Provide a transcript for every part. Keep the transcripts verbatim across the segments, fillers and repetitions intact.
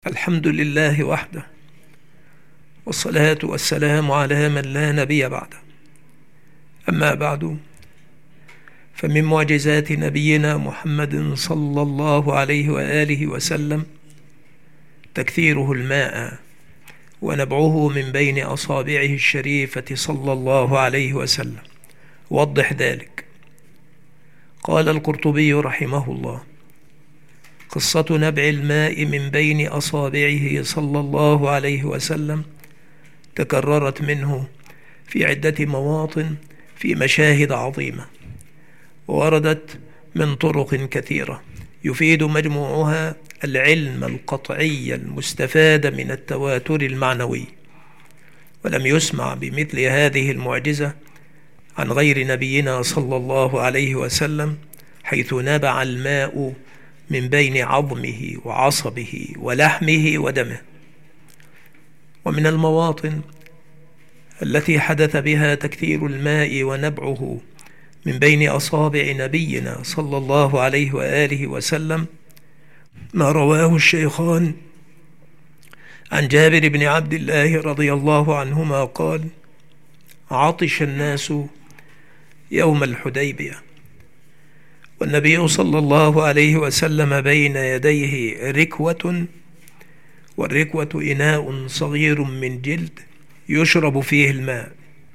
الحمد لله وحده، والصلاة والسلام على من لا نبي بعده. أما بعد، فمن معجزات نبينا محمد صلى الله عليه وآله وسلم تكثيره الماء ونبعه من بين أصابعه الشريفة صلى الله عليه وسلم. وضح ذلك. قال القرطبي رحمه الله: قصة نبع الماء من بين أصابعه صلى الله عليه وسلم تكررت منه في عدة مواطن في مشاهد عظيمة، ووردت من طرق كثيرة يفيد مجموعها العلم القطعي المستفاد من التواتر المعنوي. ولم يسمع بمثل هذه المعجزة عن غير نبينا صلى الله عليه وسلم، حيث نبع الماء من بين عظمه وعصبه ولحمه ودمه. ومن المواطن التي حدث بها تكثير الماء ونبعه من بين أصابع نبينا صلى الله عليه وآله وسلم ما رواه الشيخان عن جابر بن عبد الله رضي الله عنهما قال: عطش الناس يوم الحديبية، والنبي صلى الله عليه وسلم بين يديه ركوة، والركوة إناء صغير من جلد يشرب فيه الماء،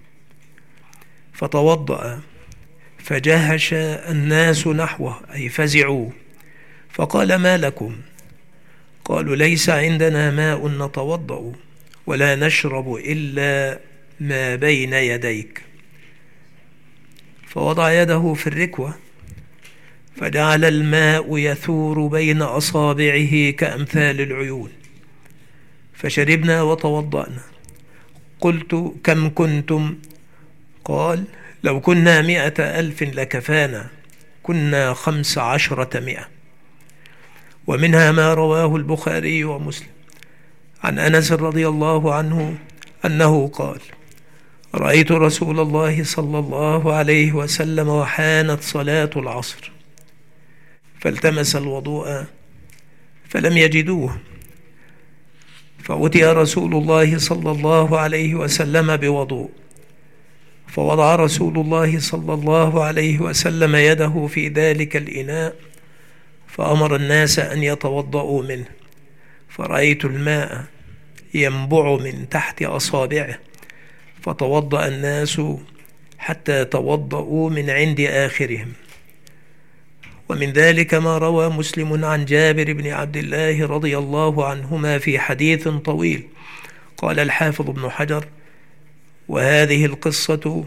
فتوضأ فجهش الناس نحوه، أي فزعوا، فقال: ما لكم؟ قالوا: ليس عندنا ماء نتوضأ ولا نشرب إلا ما بين يديك. فوضع يده في الركوة فجعل الماء يثور بين أصابعه كأمثال العيون، فشربنا وتوضأنا. قلت: كم كنتم؟ قال: لو كنا مئة ألف لكفانا، كنا خمس عشرة مئة. ومنها ما رواه البخاري ومسلم عن أنس رضي الله عنه أنه قال: رأيت رسول الله صلى الله عليه وسلم وحانت صلاة العصر، فالتمس الوضوء فلم يجدوه، فأتي رسول الله صلى الله عليه وسلم بوضوء، فوضع رسول الله صلى الله عليه وسلم يده في ذلك الإناء، فأمر الناس أن يتوضأوا منه، فرأيت الماء ينبع من تحت أصابعه، فتوضأ الناس حتى توضأوا من عند آخرهم. ومن ذلك ما روى مسلم عن جابر بن عبد الله رضي الله عنهما في حديث طويل. قال الحافظ ابن حجر: وهذه القصة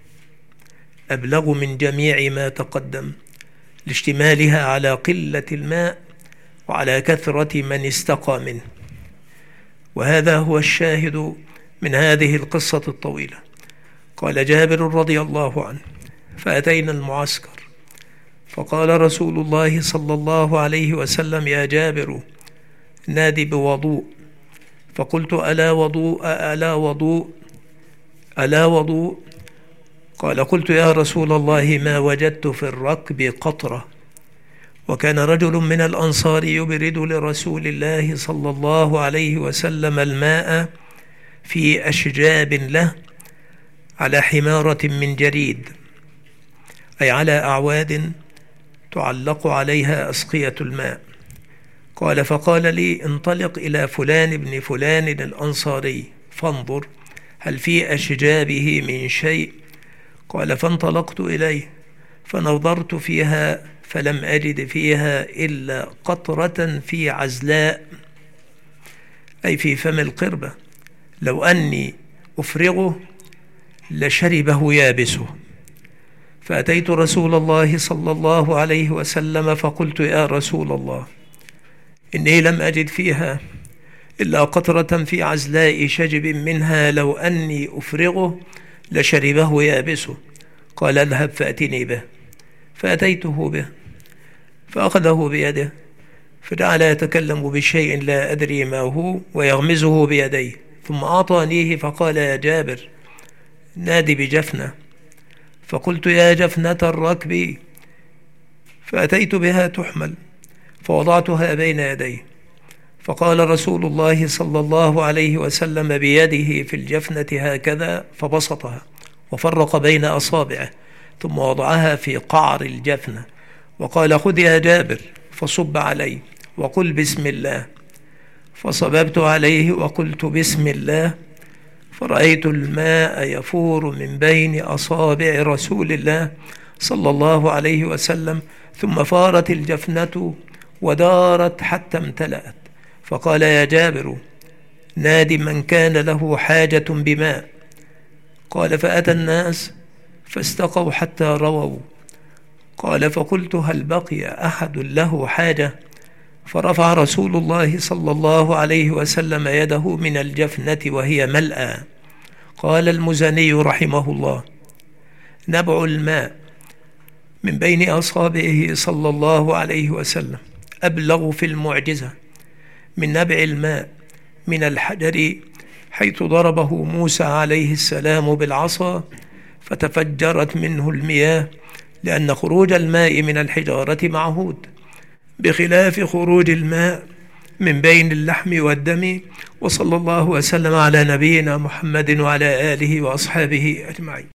أبلغ من جميع ما تقدم، لاشتمالها على قلة الماء وعلى كثرة من استقى منه. وهذا هو الشاهد من هذه القصة الطويلة. قال جابر رضي الله عنه: فأتينا المعسكر، فقال رسول الله صلى الله عليه وسلم: يا جابر، نادي بوضوء. فقلت: ألا وضوء ألا وضوء ألا وضوء قال: قلت: يا رسول الله، ما وجدت في الركب قطرة. وكان رجل من الأنصار يبرد لرسول الله صلى الله عليه وسلم الماء في أشجاب له على حمارة من جريد، أي على أعواد تعلق عليها أسقية الماء. قال: فقال لي: انطلق إلى فلان بن فلان الأنصاري فانظر هل في أشجابه من شيء. قال: فانطلقت إليه فنظرت فيها فلم أجد فيها إلا قطرة في عزلاء، أي في فم القربة، لو أني أفرغه لشربه يابسه. فأتيت رسول الله صلى الله عليه وسلم فقلت: يا رسول الله، إني لم أجد فيها إلا قطرة في عزلاء شجب منها، لو أني أفرغه لشربه يابسه. قال: اذهب فأتني به. فأتيته به فأخذه بيده فجعل يتكلم بشيء لا أدري ما هو ويغمزه بيديه، ثم أعطانيه فقال: يا جابر، نادي بجفنة. فقلت: يا جفنة الركب. فأتيت بها تحمل فوضعتها بين يديه، فقال رسول الله صلى الله عليه وسلم بيده في الجفنة هكذا فبسطها وفرق بين أصابعه، ثم وضعها في قعر الجفنة وقال: خذ يا جابر فصب عليه وقل بسم الله. فصببت عليه وقلت بسم الله، فرأيت الماء يفور من بين أصابع رسول الله صلى الله عليه وسلم، ثم فارت الجفنة ودارت حتى امتلأت. فقال: يا جابر نادي من كان له حاجة بماء. قال: فأتى الناس فاستقوا حتى رووا. قال: فقلت: هل بقي أحد له حاجة؟ فرفع رسول الله صلى الله عليه وسلم يده من الجفنة وهي ملأى. قال المزني رحمه الله: نبع الماء من بين أصابعه صلى الله عليه وسلم أبلغ في المعجزة من نبع الماء من الحجر، حيث ضربه موسى عليه السلام بالعصا فتفجرت منه المياه، لأن خروج الماء من الحجارة معهود، بخلاف خروج الماء من بين اللحم والدم. وصلى الله وسلم على نبينا محمد وعلى آله وأصحابه أجمعين.